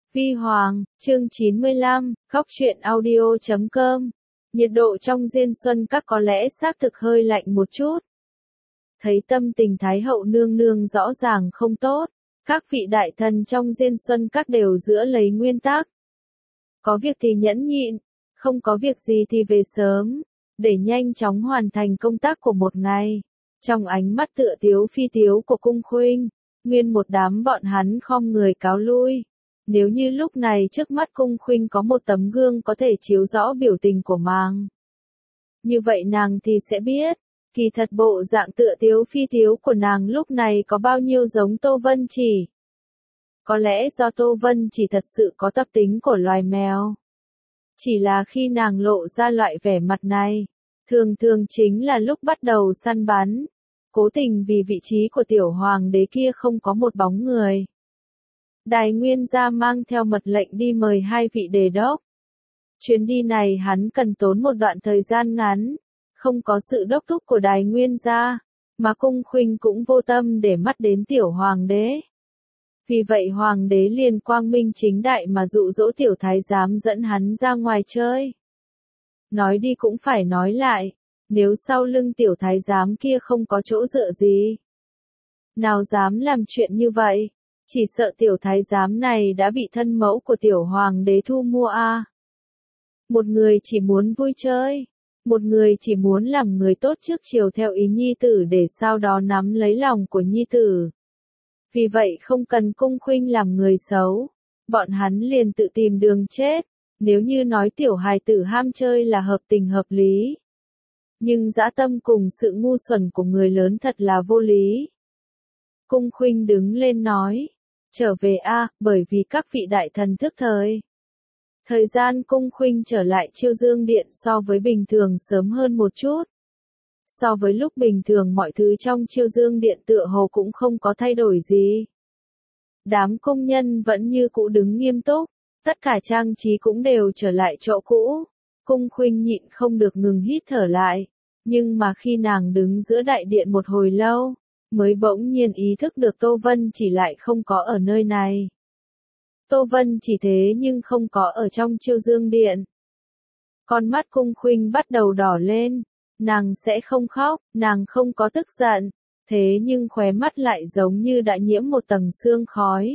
Vi Hoàng, chương 95, khóc chuyện audio.com. Nhiệt độ trong Diên Xuân Các có lẽ xác thực hơi lạnh một chút. Thấy tâm tình Thái hậu nương nương rõ ràng không tốt, các vị đại thần trong Diên Xuân Các đều giữ lấy nguyên tắc. Có việc thì nhẫn nhịn, không có việc gì thì về sớm, để nhanh chóng hoàn thành công tác của một ngày. Trong ánh mắt tựa tiếu phi tiếu của cung khuynh, nguyên một đám bọn hắn khom người cáo lui. Nếu như lúc này trước mắt cung khuynh có một tấm gương có thể chiếu rõ biểu tình của nàng, như vậy nàng thì sẽ biết, kỳ thật bộ dạng tựa tiếu phi tiếu của nàng lúc này có bao nhiêu giống Tô Vân Chỉ. Có lẽ do Tô Vân Chỉ thật sự có tập tính của loài mèo. Chỉ là khi nàng lộ ra loại vẻ mặt này, thường thường chính là lúc bắt đầu săn bắn, cố tình vì vị trí của tiểu hoàng đế kia không có một bóng người. Đài Nguyên gia mang theo mật lệnh đi mời hai vị đề đốc. Chuyến đi này hắn cần tốn một đoạn thời gian ngắn, không có sự đốc thúc của Đài Nguyên gia, mà cung khuynh cũng vô tâm để mắt đến tiểu hoàng đế. Vì vậy hoàng đế liền quang minh chính đại mà dụ dỗ tiểu thái giám dẫn hắn ra ngoài chơi. Nói đi cũng phải nói lại, nếu sau lưng tiểu thái giám kia không có chỗ dựa gì, nào dám làm chuyện như vậy? Chỉ sợ tiểu thái giám này đã bị thân mẫu của tiểu hoàng đế thu mua a. Một người chỉ muốn vui chơi, một người chỉ muốn làm người tốt trước chiều theo ý nhi tử để sau đó nắm lấy lòng của nhi tử. Vì vậy không cần cung khuynh làm người xấu, bọn hắn liền tự tìm đường chết. Nếu như nói tiểu hài tử ham chơi là hợp tình hợp lý, nhưng dã tâm cùng sự ngu xuẩn của người lớn thật là vô lý. Cung khuynh đứng lên nói, trở về a, bởi vì các vị đại thần thức thời. Thời gian cung khuynh trở lại Chiêu Dương Điện so với bình thường sớm hơn một chút. So với lúc bình thường mọi thứ trong Chiêu Dương Điện tựa hồ cũng không có thay đổi gì. Đám công nhân vẫn như cũ đứng nghiêm túc, tất cả trang trí cũng đều trở lại chỗ cũ. Cung khuynh nhịn không được ngừng hít thở lại, nhưng mà khi nàng đứng giữa đại điện một hồi lâu, mới bỗng nhiên ý thức được Tô Vân Chỉ lại không có ở nơi này. Tô Vân Chỉ thế nhưng không có ở trong Chiêu Dương Điện. Con mắt cung khuynh bắt đầu đỏ lên, nàng sẽ không khóc, nàng không có tức giận, thế nhưng khóe mắt lại giống như đã nhiễm một tầng sương khói.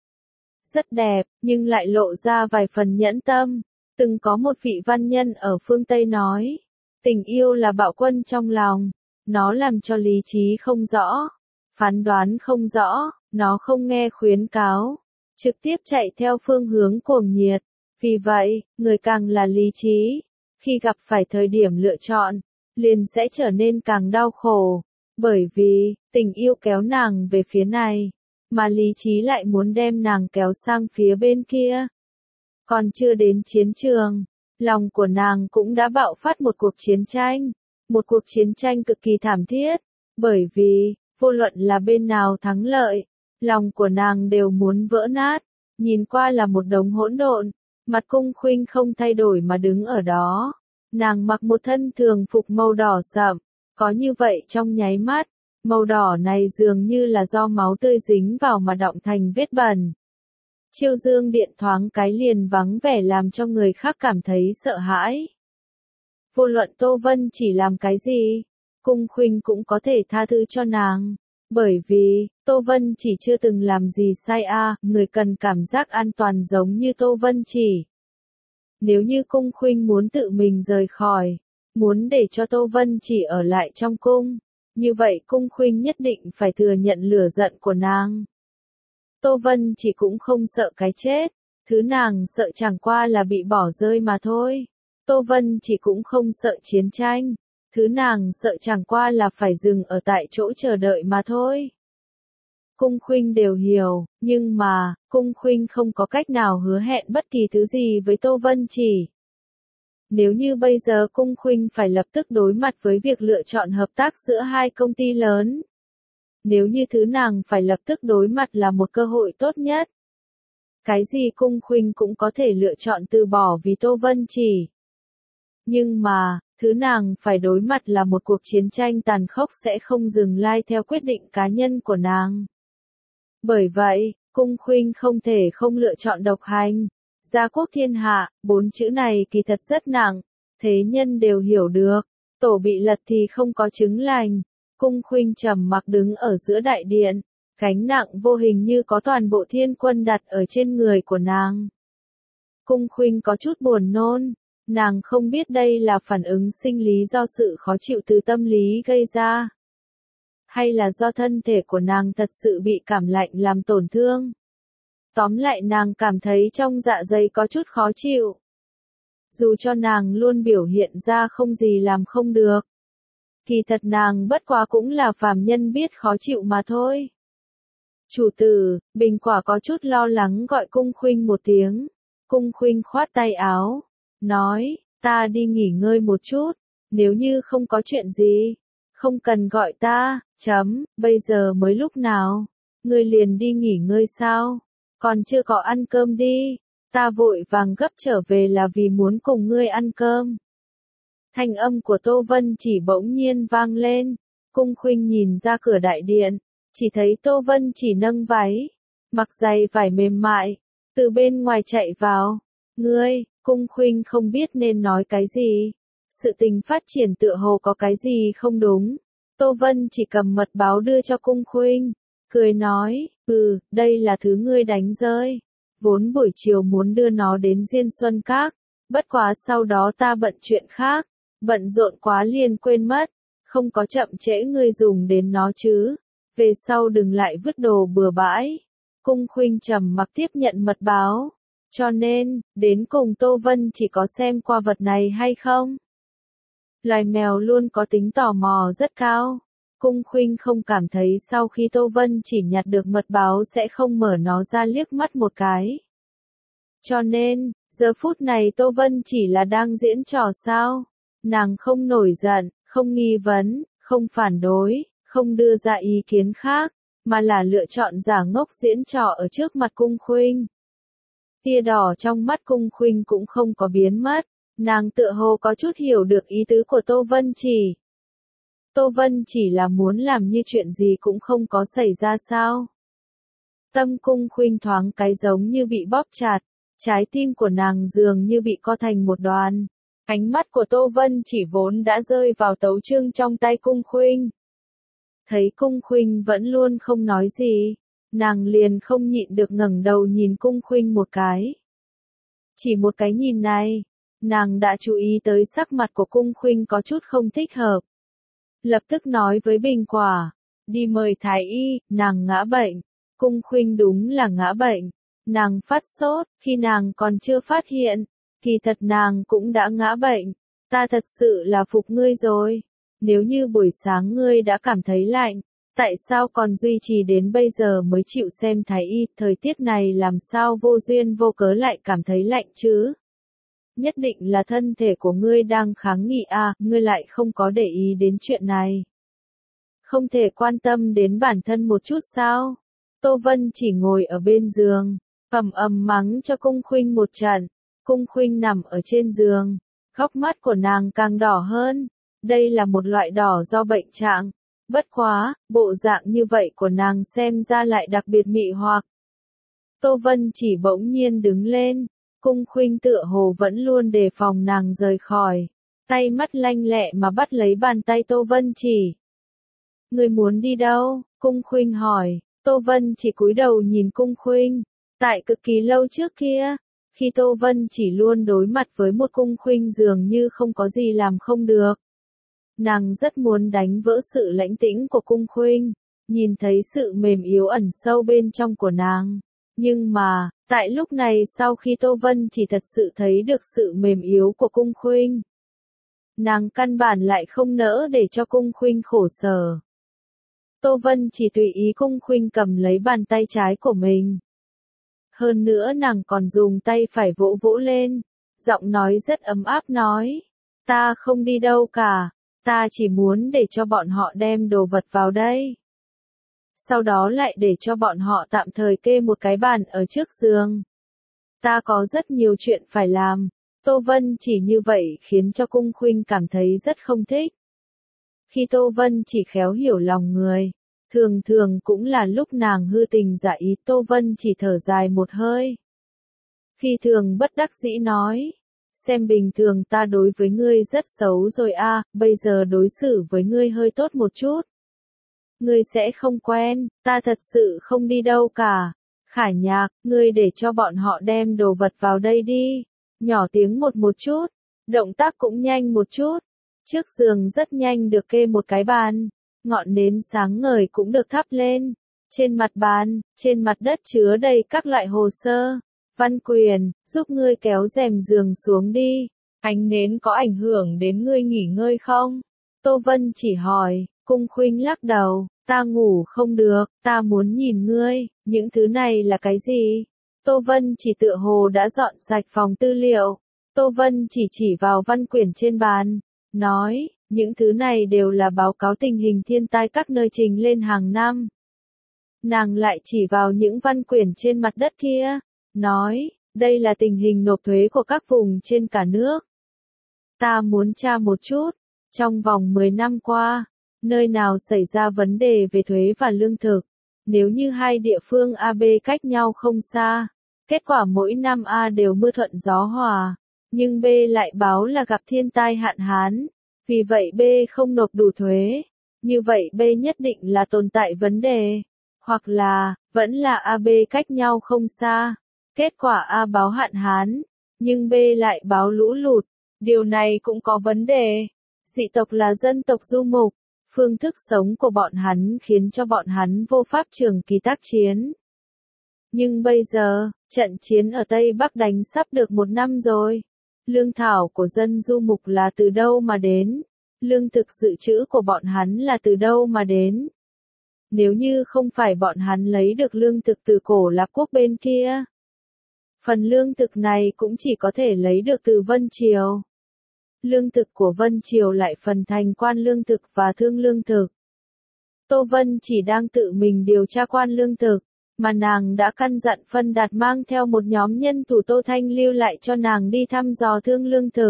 Rất đẹp, nhưng lại lộ ra vài phần nhẫn tâm. Từng có một vị văn nhân ở phương Tây nói, tình yêu là bạo quân trong lòng. Nó làm cho lý trí không rõ, phán đoán không rõ, nó không nghe khuyến cáo, trực tiếp chạy theo phương hướng cuồng nhiệt. Vì vậy, người càng là lý trí, khi gặp phải thời điểm lựa chọn, liền sẽ trở nên càng đau khổ. Bởi vì, tình yêu kéo nàng về phía này, mà lý trí lại muốn đem nàng kéo sang phía bên kia. Còn chưa đến chiến trường, lòng của nàng cũng đã bạo phát một cuộc chiến tranh. Một cuộc chiến tranh cực kỳ thảm thiết, bởi vì, vô luận là bên nào thắng lợi, lòng của nàng đều muốn vỡ nát, nhìn qua là một đống hỗn độn, mặt cung khuynh không thay đổi mà đứng ở đó. Nàng mặc một thân thường phục màu đỏ sậm, có như vậy trong nháy mắt, màu đỏ này dường như là do máu tươi dính vào mà đọng thành vết bẩn. Chiêu Dương Điện thoáng cái liền vắng vẻ làm cho người khác cảm thấy sợ hãi. Vô luận Tô Vân Chỉ làm cái gì, cung khuynh cũng có thể tha thứ cho nàng. Bởi vì, Tô Vân Chỉ chưa từng làm gì sai người cần cảm giác an toàn giống như Tô Vân Chỉ. Nếu như cung khuynh muốn tự mình rời khỏi, muốn để cho Tô Vân Chỉ ở lại trong cung, như vậy cung khuynh nhất định phải thừa nhận lửa giận của nàng. Tô Vân Chỉ cũng không sợ cái chết, thứ nàng sợ chẳng qua là bị bỏ rơi mà thôi. Tô Vân Chỉ cũng không sợ chiến tranh, thứ nàng sợ chẳng qua là phải dừng ở tại chỗ chờ đợi mà thôi. Cung khuynh đều hiểu, nhưng mà, cung khuynh không có cách nào hứa hẹn bất kỳ thứ gì với Tô Vân Chỉ. Nếu như bây giờ cung khuynh phải lập tức đối mặt với việc lựa chọn hợp tác giữa hai công ty lớn. Nếu như thứ nàng phải lập tức đối mặt là một cơ hội tốt nhất. Cái gì cung khuynh cũng có thể lựa chọn từ bỏ vì Tô Vân Chỉ. Nhưng mà, thứ nàng phải đối mặt là một cuộc chiến tranh tàn khốc sẽ không dừng lai theo quyết định cá nhân của nàng. Bởi vậy, Cung Khuynh không thể không lựa chọn độc hành. Gia quốc thiên hạ, 4 chữ này kỳ thật rất nặng, thế nhân đều hiểu được. Tổ bị lật thì không có chứng lành. Cung Khuynh trầm mặc đứng ở giữa đại điện, gánh nặng vô hình như có toàn bộ thiên quân đặt ở trên người của nàng. Cung Khuynh có chút buồn nôn, nàng không biết đây là phản ứng sinh lý do sự khó chịu từ tâm lý gây ra, hay là do thân thể của nàng thật sự bị cảm lạnh làm tổn thương. Tóm lại nàng cảm thấy trong dạ dày có chút khó chịu. Dù cho nàng luôn biểu hiện ra không gì làm không được. Kỳ thật nàng bất quá cũng là phàm nhân biết khó chịu mà thôi. Chủ tử, Bình Quả có chút lo lắng gọi Cung Khuynh một tiếng. Cung Khuynh khoát tay áo, nói, ta đi nghỉ ngơi một chút, nếu như không có chuyện gì, không cần gọi ta, bây giờ mới lúc nào, ngươi liền đi nghỉ ngơi sao, còn chưa có ăn cơm đi, ta vội vàng gấp trở về là vì muốn cùng ngươi ăn cơm. Thanh âm của Tô Vân Chỉ bỗng nhiên vang lên, Cung Khuynh nhìn ra cửa đại điện, chỉ thấy Tô Vân Chỉ nâng váy, mặc giày vải mềm mại, từ bên ngoài chạy vào. Ngươi, Cung Khuynh không biết nên nói cái gì. Sự tình phát triển tựa hồ có cái gì không đúng. Tô Vân Chỉ cầm mật báo đưa cho Cung Khuynh, cười nói, đây là thứ ngươi đánh rơi. Vốn buổi chiều muốn đưa nó đến Diên Xuân Các, bất quá sau đó ta bận chuyện khác, bận rộn quá liền quên mất, không có chậm trễ ngươi dùng đến nó chứ. Về sau đừng lại vứt đồ bừa bãi. Cung Khuynh trầm mặc tiếp nhận mật báo. Cho nên, đến cùng Tô Vân Chỉ có xem qua vật này hay không? Loài mèo luôn có tính tò mò rất cao. Cung Khuynh không cảm thấy sau khi Tô Vân Chỉ nhặt được mật báo sẽ không mở nó ra liếc mắt một cái. Cho nên, giờ phút này Tô Vân Chỉ là đang diễn trò sao? Nàng không nổi giận, không nghi vấn, không phản đối, không đưa ra ý kiến khác, mà là lựa chọn giả ngốc diễn trò ở trước mặt Cung Khuynh. Tia đỏ trong mắt Cung Khuynh cũng không có biến mất, nàng tựa hồ có chút hiểu được ý tứ của Tô Vân Chỉ. Tô Vân Chỉ là muốn làm như chuyện gì cũng không có xảy ra sao. Tâm Cung Khuynh thoáng cái giống như bị bóp chặt, trái tim của nàng dường như bị co thành một đoàn. Ánh mắt của Tô Vân Chỉ vốn đã rơi vào tấu chương trong tay Cung Khuynh. Thấy Cung Khuynh vẫn luôn không nói gì, nàng liền không nhịn được ngẩng đầu nhìn Cung Khuynh một cái. Chỉ một cái nhìn này, nàng đã chú ý tới sắc mặt của Cung Khuynh có chút không thích hợp. Lập tức nói với Bình Quả, đi mời thái y, nàng ngã bệnh. Cung Khuynh đúng là ngã bệnh. Nàng phát sốt, khi nàng còn chưa phát hiện, kỳ thật nàng cũng đã ngã bệnh. Ta thật sự là phục ngươi rồi. Nếu như buổi sáng ngươi đã cảm thấy lạnh, tại sao còn duy trì đến bây giờ mới chịu xem thái y, thời tiết này làm sao vô duyên vô cớ lại cảm thấy lạnh chứ? Nhất định là thân thể của ngươi đang kháng nghị à, ngươi lại không có để ý đến chuyện này. Không thể quan tâm đến bản thân một chút sao? Tô Vân Chỉ ngồi ở bên giường, ầm mắng cho Cung Khuynh một trận. Cung Khuynh nằm ở trên giường, góc mắt của nàng càng đỏ hơn. Đây là một loại đỏ do bệnh trạng. Bất quá, bộ dạng như vậy của nàng xem ra lại đặc biệt mị hoặc. Tô Vân Chỉ bỗng nhiên đứng lên, Cung Khuynh tựa hồ vẫn luôn đề phòng nàng rời khỏi. Tay mắt lanh lẹ mà bắt lấy bàn tay Tô Vân Chỉ. Ngươi muốn đi đâu? Cung Khuynh hỏi. Tô Vân Chỉ cúi đầu nhìn Cung Khuynh. Tại cực kỳ lâu trước kia, khi Tô Vân Chỉ luôn đối mặt với một Cung Khuynh dường như không có gì làm không được. Nàng rất muốn đánh vỡ sự lãnh tĩnh của Cung Khuynh, nhìn thấy sự mềm yếu ẩn sâu bên trong của nàng. Nhưng mà, tại lúc này sau khi Tô Vân Chỉ thật sự thấy được sự mềm yếu của Cung Khuynh, nàng căn bản lại không nỡ để cho Cung Khuynh khổ sở. Tô Vân Chỉ tùy ý Cung Khuynh cầm lấy bàn tay trái của mình. Hơn nữa nàng còn dùng tay phải vỗ vỗ lên, giọng nói rất ấm áp nói, ta không đi đâu cả, ta chỉ muốn để cho bọn họ đem đồ vật vào đây. Sau đó lại để cho bọn họ tạm thời kê một cái bàn ở trước giường. Ta có rất nhiều chuyện phải làm. Tô Vân Chỉ như vậy khiến cho Cung Khuynh cảm thấy rất không thích. Khi Tô Vân Chỉ khéo hiểu lòng người, Thường thường cũng là lúc nàng hư tình giả ý, Tô Vân chỉ thở dài một hơi. Phi thường bất đắc dĩ nói, xem bình thường ta đối với ngươi rất xấu rồi a, bây giờ đối xử với ngươi hơi tốt một chút. Ngươi sẽ không quen, ta thật sự không đi đâu cả. Khải Nhạc, ngươi để cho bọn họ đem đồ vật vào đây đi. Nhỏ tiếng một chút, động tác cũng nhanh một chút. Trước giường rất nhanh được kê một cái bàn, ngọn nến sáng ngời cũng được thắp lên. Trên mặt bàn, trên mặt đất chứa đầy các loại hồ sơ. Văn Quyền, giúp ngươi kéo rèm giường xuống đi. Ánh nến có ảnh hưởng đến ngươi nghỉ ngơi không? Tô Vân chỉ hỏi, Cung Khuynh lắc đầu, ta ngủ không được, ta muốn nhìn ngươi, những thứ này là cái gì? Tô Vân chỉ tựa hồ đã dọn sạch phòng tư liệu. Tô Vân chỉ vào văn quyển trên bàn, nói, những thứ này đều là báo cáo tình hình thiên tai các nơi trình lên hàng năm. Nàng lại chỉ vào những văn quyển trên mặt đất kia, nói, đây là tình hình nộp thuế của các vùng trên cả nước. Ta muốn tra một chút, trong vòng 10 năm qua, nơi nào xảy ra vấn đề về thuế và lương thực. Nếu như hai địa phương A B cách nhau không xa, kết quả mỗi năm A đều mưa thuận gió hòa, nhưng B lại báo là gặp thiên tai hạn hán, vì vậy B không nộp đủ thuế. Như vậy B nhất định là tồn tại vấn đề, hoặc là, vẫn là A B cách nhau không xa. Kết quả A báo hạn hán, nhưng B lại báo lũ lụt. Điều này cũng có vấn đề. Dị tộc là dân tộc du mục, phương thức sống của bọn hắn khiến cho bọn hắn vô pháp trường kỳ tác chiến. Nhưng bây giờ, trận chiến ở Tây Bắc đánh sắp được 1 năm rồi. Lương thảo của dân du mục là từ đâu mà đến? Lương thực dự trữ của bọn hắn là từ đâu mà đến? Nếu như không phải bọn hắn lấy được lương thực từ cổ Lạp quốc bên kia, phần lương thực này cũng chỉ có thể lấy được từ Vân Triều. Lương thực của Vân Triều lại phần thành quan lương thực và thương lương thực. Tô Vân chỉ đang tự mình điều tra quan lương thực, mà nàng đã căn dặn Phân Đạt mang theo một nhóm nhân thủ Tô Thanh lưu lại cho nàng đi thăm dò thương lương thực.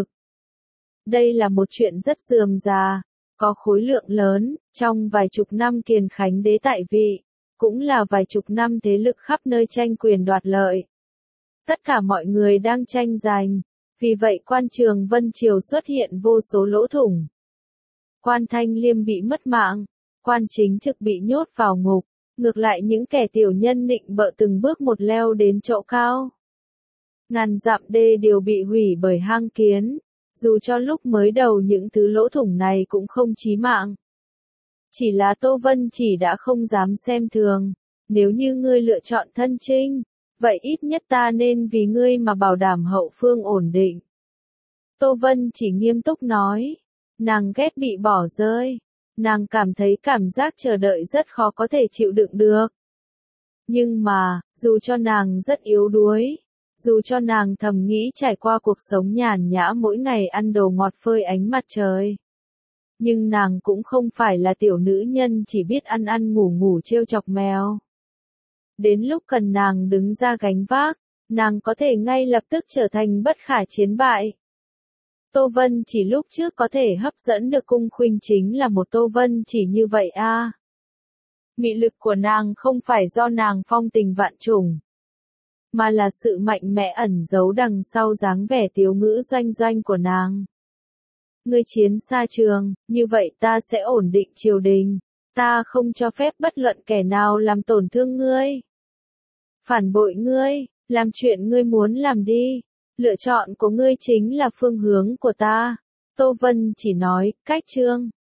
Đây là một chuyện rất rườm rà, có khối lượng lớn, trong vài chục năm Kiền Khánh đế tại vị, cũng là vài chục năm thế lực khắp nơi tranh quyền đoạt lợi. Tất cả mọi người đang tranh giành, vì vậy quan trường Vân Triều xuất hiện vô số lỗ thủng. Quan Thanh Liêm bị mất mạng, quan chính trực bị nhốt vào ngục, ngược lại những kẻ tiểu nhân nịnh bợ từng bước một leo đến chỗ cao. Ngàn dặm đê đều bị hủy bởi hang kiến, dù cho lúc mới đầu những thứ lỗ thủng này cũng không chí mạng. Chỉ là Tô Vân chỉ đã không dám xem thường, nếu như ngươi lựa chọn thân chinh, vậy ít nhất ta nên vì ngươi mà bảo đảm hậu phương ổn định. Tô Vân chỉ nghiêm túc nói, nàng ghét bị bỏ rơi, nàng cảm thấy cảm giác chờ đợi rất khó có thể chịu đựng được. Nhưng mà, dù cho nàng rất yếu đuối, dù cho nàng thầm nghĩ trải qua cuộc sống nhàn nhã mỗi ngày ăn đồ ngọt phơi ánh mặt trời, nhưng nàng cũng không phải là tiểu nữ nhân chỉ biết ăn ăn ngủ ngủ trêu chọc mèo. Đến lúc cần nàng đứng ra gánh vác, nàng có thể ngay lập tức trở thành bất khả chiến bại. Tô Vân chỉ lúc trước có thể hấp dẫn được Cung Khuynh chính là một Tô Vân chỉ như vậy a. Mị lực của nàng không phải do nàng phong tình vạn trùng, mà là sự mạnh mẽ ẩn giấu đằng sau dáng vẻ tiếu ngữ doanh doanh của nàng. Ngươi chiến xa trường, như vậy ta sẽ ổn định triều đình, ta không cho phép bất luận kẻ nào làm tổn thương ngươi, phản bội ngươi, làm chuyện ngươi muốn làm đi. Lựa chọn của ngươi chính là phương hướng của ta. Tô Vân chỉ nói, cách chương.